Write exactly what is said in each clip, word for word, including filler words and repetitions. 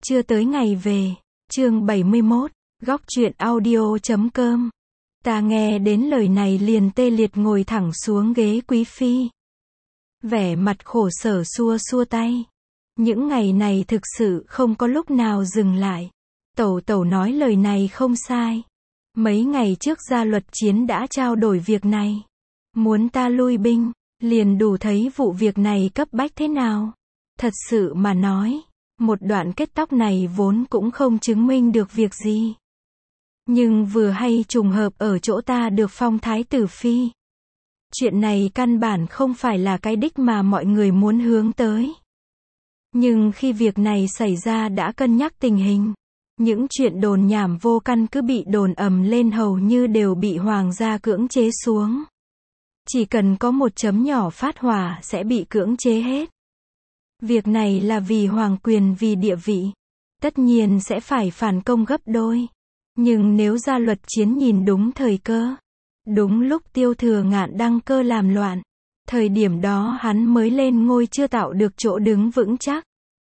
Chưa tới ngày về. Chương bảy mươi mốt, góc truyện audio chấm com. Ta nghe đến lời này liền tê liệt ngồi thẳng xuống ghế quý phi. Vẻ mặt khổ sở xua xua tay. Những ngày này thực sự không có lúc nào dừng lại. Tẩu tẩu nói lời này không sai. Mấy ngày trước gia luật chiến đã trao đổi việc này. Muốn ta lui binh, liền đủ thấy vụ việc này cấp bách thế nào. Thật sự mà nói, một đoạn kết tóc này vốn cũng không chứng minh được việc gì. Nhưng vừa hay trùng hợp ở chỗ ta được phong thái tử phi. Chuyện này căn bản không phải là cái đích mà mọi người muốn hướng tới. Nhưng khi việc này xảy ra đã cân nhắc tình hình. Những chuyện đồn nhảm vô căn cứ bị đồn ầm lên hầu như đều bị hoàng gia cưỡng chế xuống. Chỉ cần có một chấm nhỏ phát hỏa sẽ bị cưỡng chế hết. Việc này là vì hoàng quyền vì địa vị. Tất nhiên sẽ phải phản công gấp đôi. Nhưng nếu gia luật chiến nhìn đúng thời cơ. Đúng lúc Tiêu Thừa Ngạn đăng cơ làm loạn. Thời điểm đó hắn mới lên ngôi chưa tạo được chỗ đứng vững chắc.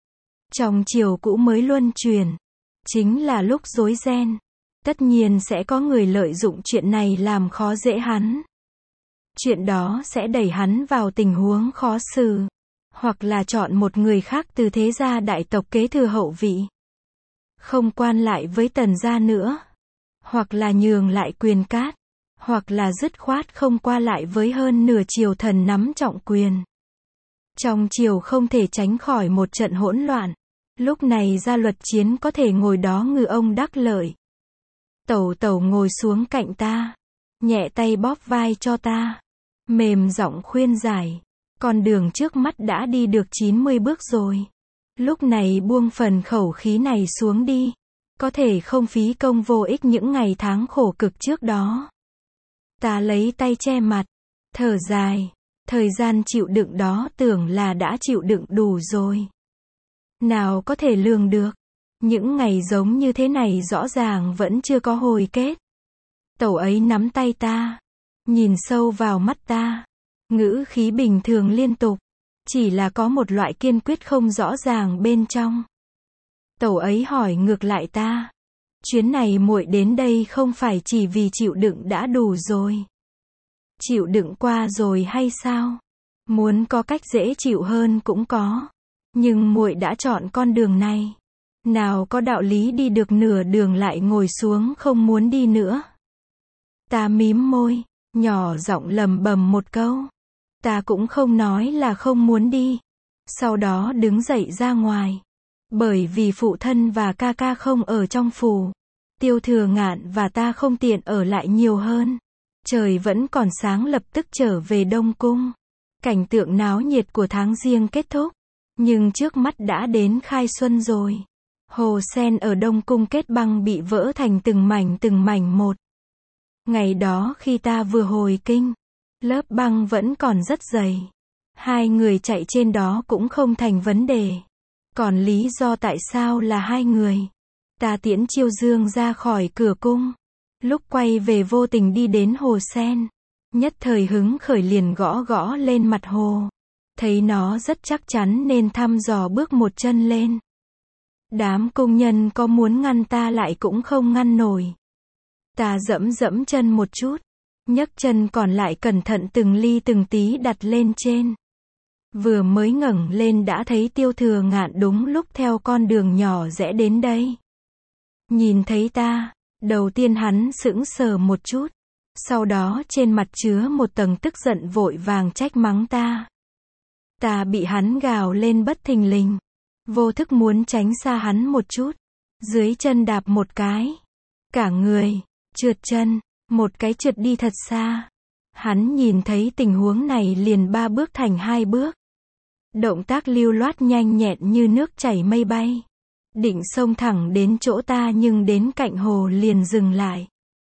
Trong triều cũ mới luân chuyển. Chính là lúc rối ren. Tất nhiên sẽ có người lợi dụng chuyện này làm khó dễ hắn. Chuyện đó sẽ đẩy hắn vào tình huống khó xử. Hoặc là chọn một người khác từ thế gia đại tộc kế thừa hậu vị. Không quan lại với Tần gia nữa. Hoặc là nhường lại quyền cát. Hoặc là dứt khoát không qua lại với hơn nửa triều thần nắm trọng quyền. Trong triều không thể tránh khỏi một trận hỗn loạn. Lúc này gia luật chiến có thể ngồi đó ngư ông đắc lợi. Tẩu tẩu ngồi xuống cạnh ta. Nhẹ tay bóp vai cho ta. Mềm giọng khuyên giải. Con đường trước mắt đã đi được chín mươi bước rồi. Lúc này buông phần khẩu khí này xuống đi. Có thể không phí công vô ích những ngày tháng khổ cực trước đó. Ta lấy tay che mặt. Thở dài. Thời gian chịu đựng đó tưởng là đã chịu đựng đủ rồi. Nào có thể lường được. Những ngày giống như thế này rõ ràng vẫn chưa có hồi kết. Tẩu ấy nắm tay ta. Nhìn sâu vào mắt ta. Ngữ khí bình thường liên tục. Chỉ là có một loại kiên quyết không rõ ràng bên trong. Tẩu ấy hỏi ngược lại ta. Chuyến này muội đến đây không phải chỉ vì chịu đựng đã đủ rồi. Chịu đựng qua rồi hay sao? Muốn có cách dễ chịu hơn cũng có. Nhưng muội đã chọn con đường này. Nào có đạo lý đi được nửa đường lại ngồi xuống không muốn đi nữa. Ta mím môi, nhỏ giọng lầm bầm một câu. Ta cũng không nói là không muốn đi. Sau đó đứng dậy ra ngoài. Bởi vì phụ thân và ca ca không ở trong phủ. Tiêu Thừa Ngạn và ta không tiện ở lại nhiều hơn. Trời vẫn còn sáng lập tức trở về Đông Cung. Cảnh tượng náo nhiệt của tháng Giêng kết thúc. Nhưng trước mắt đã đến khai xuân rồi. Hồ sen ở Đông Cung kết băng bị vỡ thành từng mảnh từng mảnh một. Ngày đó khi ta vừa hồi kinh, lớp băng vẫn còn rất dày. Hai người chạy trên đó cũng không thành vấn đề. Còn lý do tại sao là hai người. Ta tiễn Chiêu Dương ra khỏi cửa cung. Lúc quay về vô tình đi đến hồ sen. Nhất thời hứng khởi liền gõ gõ lên mặt hồ. Thấy nó rất chắc chắn nên thăm dò bước một chân lên. Đám công nhân có muốn ngăn ta lại cũng không ngăn nổi. Ta dẫm dẫm chân một chút. Nhấc chân còn lại cẩn thận từng ly từng tí đặt lên trên. Vừa mới ngẩng lên đã thấy Tiêu Thừa Ngạn đúng lúc theo con đường nhỏ rẽ đến đây. Nhìn thấy ta, đầu tiên hắn sững sờ một chút. Sau đó trên mặt chứa một tầng tức giận vội vàng trách mắng ta. Ta bị hắn gào lên bất thình lình. Vô thức muốn tránh xa hắn một chút. Dưới chân đạp một cái. Cả người, trượt chân, một cái trượt đi thật xa. Hắn nhìn thấy tình huống này liền ba bước thành hai bước. Động tác lưu loát nhanh nhẹn như nước chảy mây bay. Định xông thẳng đến chỗ ta nhưng đến cạnh hồ liền dừng lại.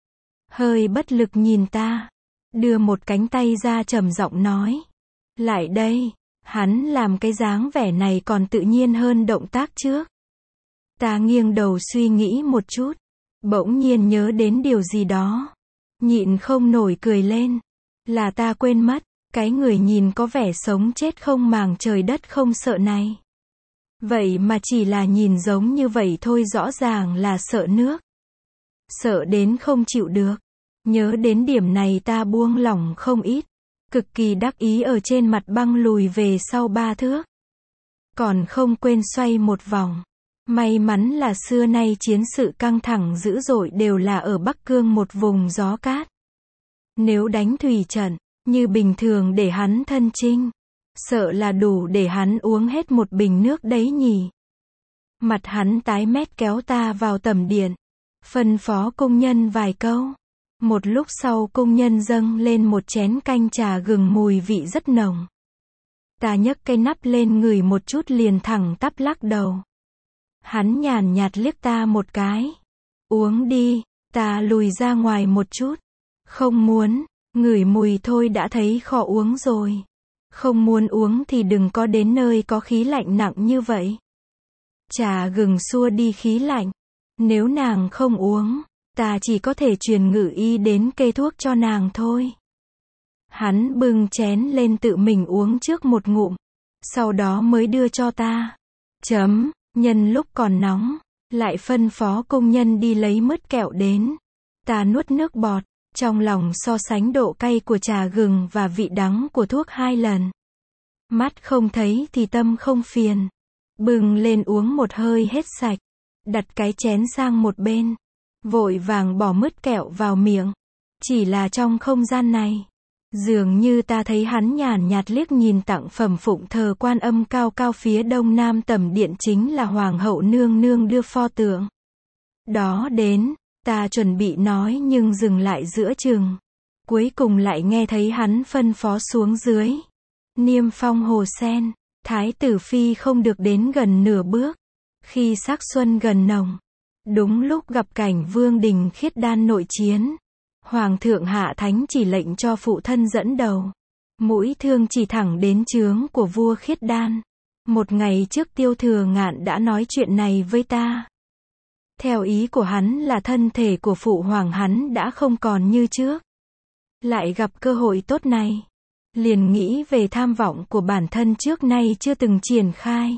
Hơi bất lực nhìn ta. Đưa một cánh tay ra trầm giọng nói. Lại đây. Hắn làm cái dáng vẻ này còn tự nhiên hơn động tác trước. Ta nghiêng đầu suy nghĩ một chút. Bỗng nhiên nhớ đến điều gì đó. Nhịn không nổi cười lên. Là ta quên mất. Cái người nhìn có vẻ sống chết không màng trời đất không sợ này. Vậy mà chỉ là nhìn giống như vậy thôi rõ ràng là sợ nước. Sợ đến không chịu được. Nhớ đến điểm này ta buông lỏng không ít. Cực kỳ đắc ý ở trên mặt băng lùi về sau ba thước. Còn không quên xoay một vòng. May mắn là xưa nay chiến sự căng thẳng dữ dội đều là ở Bắc Cương một vùng gió cát. Nếu đánh thủy trận, như bình thường để hắn thân chinh, sợ là đủ để hắn uống hết một bình nước đấy nhỉ. Mặt hắn tái mét kéo ta vào tầm điện, phân phó công nhân vài câu. Một lúc sau công nhân dâng lên một chén canh trà gừng mùi vị rất nồng. Ta nhấc cái nắp lên ngửi một chút liền thẳng tắp lắc đầu. Hắn nhàn nhạt liếc ta một cái. Uống đi, ta lùi ra ngoài một chút. Không muốn, ngửi mùi thôi đã thấy khó uống rồi. Không muốn uống thì đừng có đến nơi có khí lạnh nặng như vậy. Trà gừng xua đi khí lạnh. Nếu nàng không uống, ta chỉ có thể truyền ngự y đến kê thuốc cho nàng thôi. Hắn bưng chén lên tự mình uống trước một ngụm. Sau đó mới đưa cho ta. Chấm, nhân lúc còn nóng. Lại phân phó công nhân đi lấy mứt kẹo đến. Ta nuốt nước bọt. Trong lòng so sánh độ cay của trà gừng và vị đắng của thuốc hai lần. Mắt không thấy thì tâm không phiền. Bừng lên uống một hơi hết sạch. Đặt cái chén sang một bên. Vội vàng bỏ mứt kẹo vào miệng. Chỉ là trong không gian này. Dường như ta thấy hắn nhàn nhạt liếc nhìn tặng phẩm phụng thờ Quan Âm cao cao phía đông nam tầm điện chính là Hoàng hậu nương nương đưa pho tượng. Đó đến. Ta chuẩn bị nói nhưng dừng lại giữa chừng. Cuối cùng lại nghe thấy hắn phân phó xuống dưới. Niêm phong hồ sen. Thái tử phi không được đến gần nửa bước. Khi sắc xuân gần nồng. Đúng lúc gặp cảnh Vương Đình Khiết Đan nội chiến. Hoàng thượng hạ thánh chỉ lệnh cho phụ thân dẫn đầu. Mũi thương chỉ thẳng đến trướng của vua Khiết Đan. Một ngày trước Tiêu Thừa Ngạn đã nói chuyện này với ta. Theo ý của hắn là thân thể của phụ hoàng hắn đã không còn như trước. Lại gặp cơ hội tốt này. Liền nghĩ về tham vọng của bản thân trước nay chưa từng triển khai.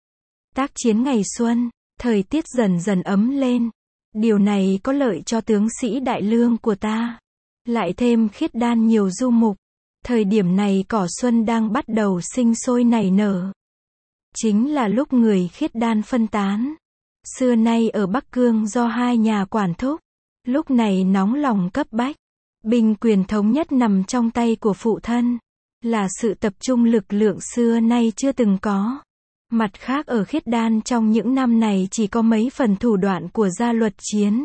Tác chiến ngày xuân, thời tiết dần dần ấm lên. Điều này có lợi cho tướng sĩ đại lương của ta. Lại thêm Khiết Đan nhiều du mục. Thời điểm này cỏ xuân đang bắt đầu sinh sôi nảy nở. Chính là lúc người Khiết Đan phân tán. Xưa nay ở Bắc Cương do hai nhà quản thúc. Lúc này nóng lòng cấp bách. Binh quyền thống nhất nằm trong tay của phụ thân. Là sự tập trung lực lượng xưa nay chưa từng có. Mặt khác ở Khiết Đan trong những năm này chỉ có mấy phần thủ đoạn của gia luật chiến.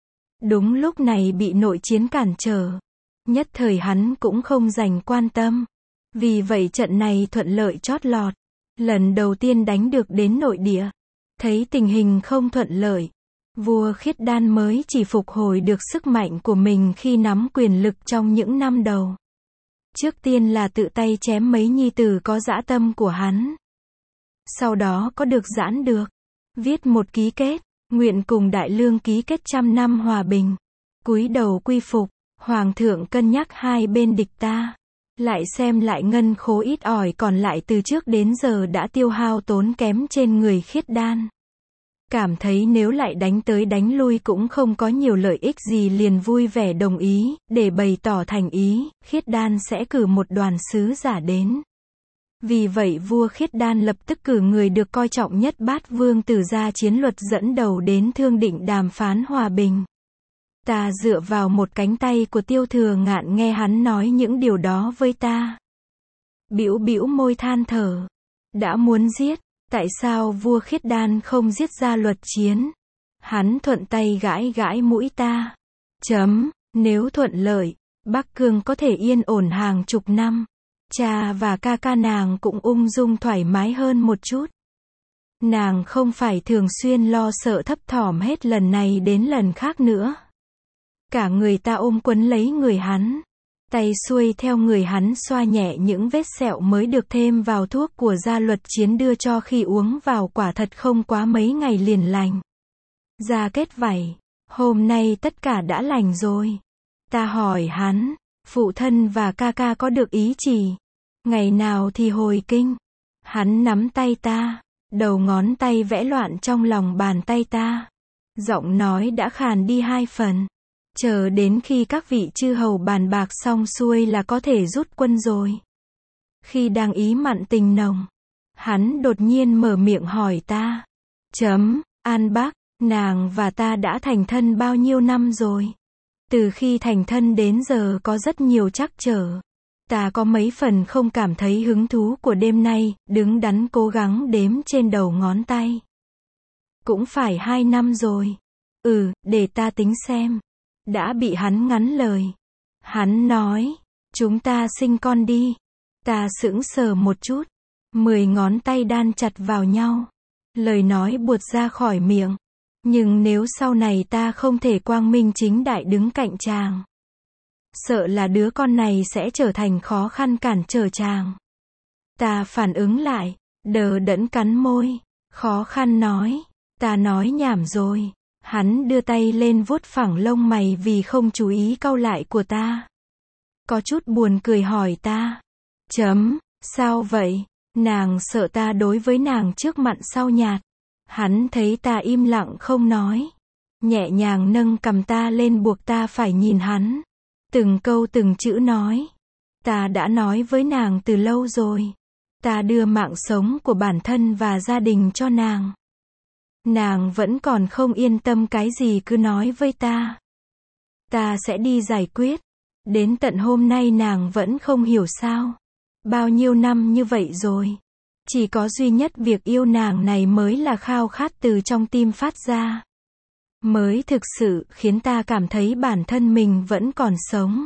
Đúng lúc này bị nội chiến cản trở. Nhất thời hắn cũng không dành quan tâm. Vì vậy trận này thuận lợi chót lọt. Lần đầu tiên đánh được đến nội địa. Thấy tình hình không thuận lợi. Vua Khiết Đan mới chỉ phục hồi được sức mạnh của mình khi nắm quyền lực trong những năm đầu. Trước tiên là tự tay chém mấy nhi tử có dã tâm của hắn. Sau đó có được giãn được. Viết một ký kết. Nguyện cùng đại lương ký kết trăm năm hòa bình. Cúi đầu quy phục. Hoàng thượng cân nhắc hai bên địch ta. Lại xem lại ngân khố ít ỏi còn lại từ trước đến giờ đã tiêu hao tốn kém trên người Khiết Đan. Cảm thấy nếu lại đánh tới đánh lui cũng không có nhiều lợi ích gì liền vui vẻ đồng ý, để bày tỏ thành ý, Khiết Đan sẽ cử một đoàn sứ giả đến. Vì vậy vua Khiết Đan lập tức cử người được coi trọng nhất Bát Vương Tử Gia Chiến Luật dẫn đầu đến Thương Định đàm phán hòa bình. Ta dựa vào một cánh tay của Tiêu Thừa Ngạn nghe hắn nói những điều đó với ta. Bĩu bĩu môi than thở. Đã muốn giết, tại sao vua Khiết Đan không giết gia luật chiến? Hắn thuận tay gãi gãi mũi ta. Chấm, nếu thuận lợi, Bắc Cương có thể yên ổn hàng chục năm. Cha và ca ca nàng cũng ung dung thoải mái hơn một chút. Nàng không phải thường xuyên lo sợ thấp thỏm hết lần này đến lần khác nữa. Cả người ta ôm quấn lấy người hắn. Tay xuôi theo người hắn xoa nhẹ những vết sẹo mới được thêm vào thuốc của gia luật chiến đưa cho khi uống vào quả thật không quá mấy ngày liền lành. Da kết vảy. Hôm nay tất cả đã lành rồi. Ta hỏi hắn. Phụ thân và ca ca có được ý chỉ. Ngày nào thì hồi kinh. Hắn nắm tay ta. Đầu ngón tay vẽ loạn trong lòng bàn tay ta. Giọng nói đã khàn đi hai phần. Chờ đến khi các vị chư hầu bàn bạc xong xuôi là có thể rút quân rồi. Khi đang ý mặn tình nồng, hắn đột nhiên mở miệng hỏi ta. Chấm, An Bác, nàng và ta đã thành thân bao nhiêu năm rồi? Từ khi thành thân đến giờ có rất nhiều trắc trở. Ta có mấy phần không cảm thấy hứng thú của đêm nay, đứng đắn cố gắng đếm trên đầu ngón tay. Cũng phải hai năm rồi. Ừ, để ta tính xem. Đã bị hắn ngắn lời. Hắn nói, chúng ta sinh con đi. Ta sững sờ một chút. Mười ngón tay đan chặt vào nhau. Lời nói buột ra khỏi miệng. Nhưng nếu sau này ta không thể quang minh chính đại đứng cạnh chàng, sợ là đứa con này sẽ trở thành khó khăn cản trở chàng. Ta phản ứng lại, đờ đẫn cắn môi, khó khăn nói, ta nói nhảm rồi. Hắn đưa tay lên vuốt phẳng lông mày vì không chú ý cau lại của ta. Có chút buồn cười hỏi ta. Chấm, sao vậy? Nàng sợ ta đối với nàng trước mặn sau nhạt. Hắn thấy ta im lặng không nói. Nhẹ nhàng nâng cầm ta lên buộc ta phải nhìn hắn. Từng câu từng chữ nói. Ta đã nói với nàng từ lâu rồi. Ta đưa mạng sống của bản thân và gia đình cho nàng. Nàng vẫn còn không yên tâm cái gì cứ nói với ta. Ta sẽ đi giải quyết. Đến tận hôm nay nàng vẫn không hiểu sao. Bao nhiêu năm như vậy rồi. Chỉ có duy nhất việc yêu nàng này mới là khao khát từ trong tim phát ra. Mới thực sự khiến ta cảm thấy bản thân mình vẫn còn sống.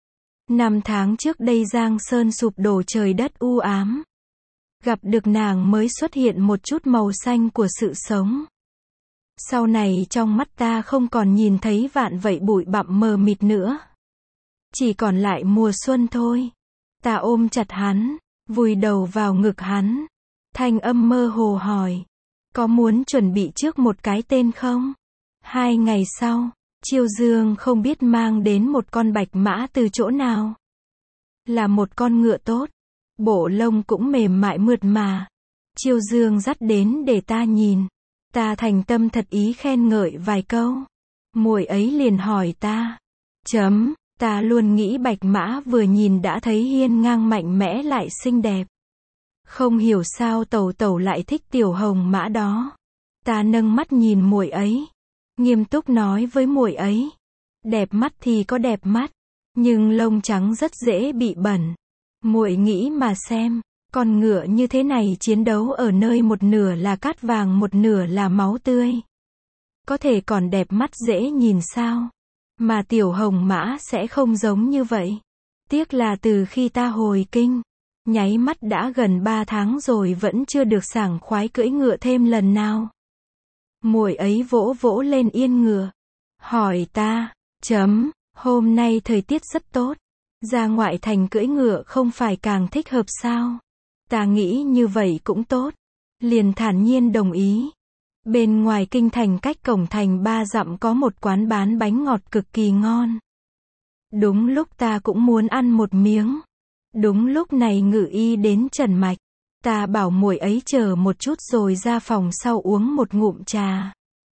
Năm tháng trước đây Giang Sơn sụp đổ trời đất u ám. Gặp được nàng mới xuất hiện một chút màu xanh của sự sống. Sau này trong mắt ta không còn nhìn thấy vạn vậy bụi bặm mờ mịt nữa. Chỉ còn lại mùa xuân thôi. Ta ôm chặt hắn, vùi đầu vào ngực hắn. Thanh âm mơ hồ hỏi. Có muốn chuẩn bị trước một cái tên không? Hai ngày sau, Chiêu Dương không biết mang đến một con bạch mã từ chỗ nào. Là một con ngựa tốt. Bộ lông cũng mềm mại mượt mà. Chiêu Dương dắt đến để ta nhìn. Ta thành tâm thật ý khen ngợi vài câu. Muội ấy liền hỏi ta. Chấm, ta luôn nghĩ bạch mã vừa nhìn đã thấy hiên ngang mạnh mẽ lại xinh đẹp. Không hiểu sao tẩu tẩu lại thích tiểu hồng mã đó. Ta nâng mắt nhìn muội ấy. Nghiêm túc nói với muội ấy. Đẹp mắt thì có đẹp mắt. Nhưng lông trắng rất dễ bị bẩn. Muội nghĩ mà xem. Con ngựa như thế này chiến đấu ở nơi một nửa là cát vàng một nửa là máu tươi. Có thể còn đẹp mắt dễ nhìn sao? Mà tiểu hồng mã sẽ không giống như vậy. Tiếc là từ khi ta hồi kinh, nháy mắt đã gần ba tháng rồi vẫn chưa được sảng khoái cưỡi ngựa thêm lần nào. Muội ấy vỗ vỗ lên yên ngựa. Hỏi ta, chấm, hôm nay thời tiết rất tốt. Ra ngoại thành cưỡi ngựa không phải càng thích hợp sao? Ta nghĩ như vậy cũng tốt. Liền thản nhiên đồng ý. Bên ngoài kinh thành cách cổng thành ba dặm có một quán bán bánh ngọt cực kỳ ngon. Đúng lúc ta cũng muốn ăn một miếng. Đúng lúc này Ngự Y đến trần mạch. Ta bảo muội ấy chờ một chút rồi ra phòng sau uống một ngụm trà.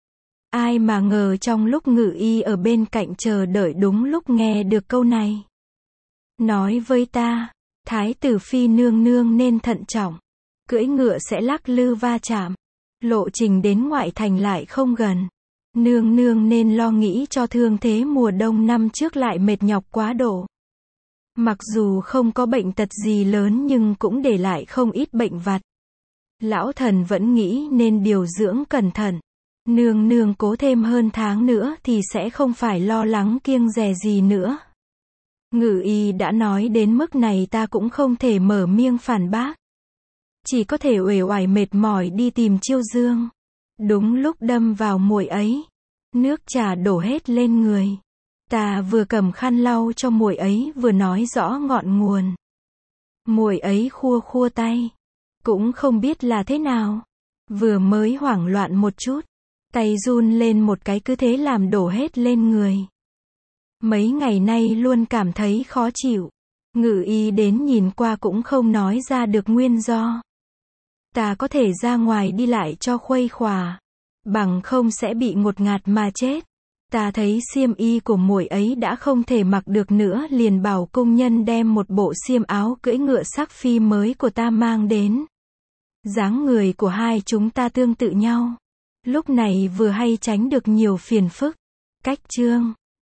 Ai mà ngờ trong lúc Ngự Y ở bên cạnh chờ đợi đúng lúc nghe được câu này. Nói với ta, Thái tử phi nương nương nên thận trọng. Cưỡi ngựa sẽ lắc lư va chạm. Lộ trình đến ngoại thành lại không gần. Nương nương nên lo nghĩ cho thương thế mùa đông năm trước lại mệt nhọc quá độ. Mặc dù không có bệnh tật gì lớn nhưng cũng để lại không ít bệnh vặt. Lão thần vẫn nghĩ nên điều dưỡng cẩn thận. Nương nương cố thêm hơn tháng nữa thì sẽ không phải lo lắng kiêng dè gì nữa. Ngự Y đã nói đến mức này ta cũng không thể mở miệng phản bác. Chỉ có thể uể oải mệt mỏi đi tìm Chiêu Dương. Đúng lúc đâm vào muội ấy. Nước trà đổ hết lên người. Ta vừa cầm khăn lau cho muội ấy vừa nói rõ ngọn nguồn. Muội ấy khua khua tay. Cũng không biết là thế nào. Vừa mới hoảng loạn một chút. Tay run lên một cái cứ thế làm đổ hết lên người. Mấy ngày nay luôn cảm thấy khó chịu. Ngự Y đến nhìn qua cũng không nói ra được nguyên do. Ta có thể ra ngoài đi lại cho khuây khỏa. Bằng không sẽ bị ngột ngạt mà chết. Ta thấy xiêm y của muội ấy đã không thể mặc được nữa, liền bảo công nhân đem một bộ xiêm áo cưỡi ngựa sắc phi mới của ta mang đến. Dáng người của hai chúng ta tương tự nhau. Lúc này vừa hay tránh được nhiều phiền phức. Cách chương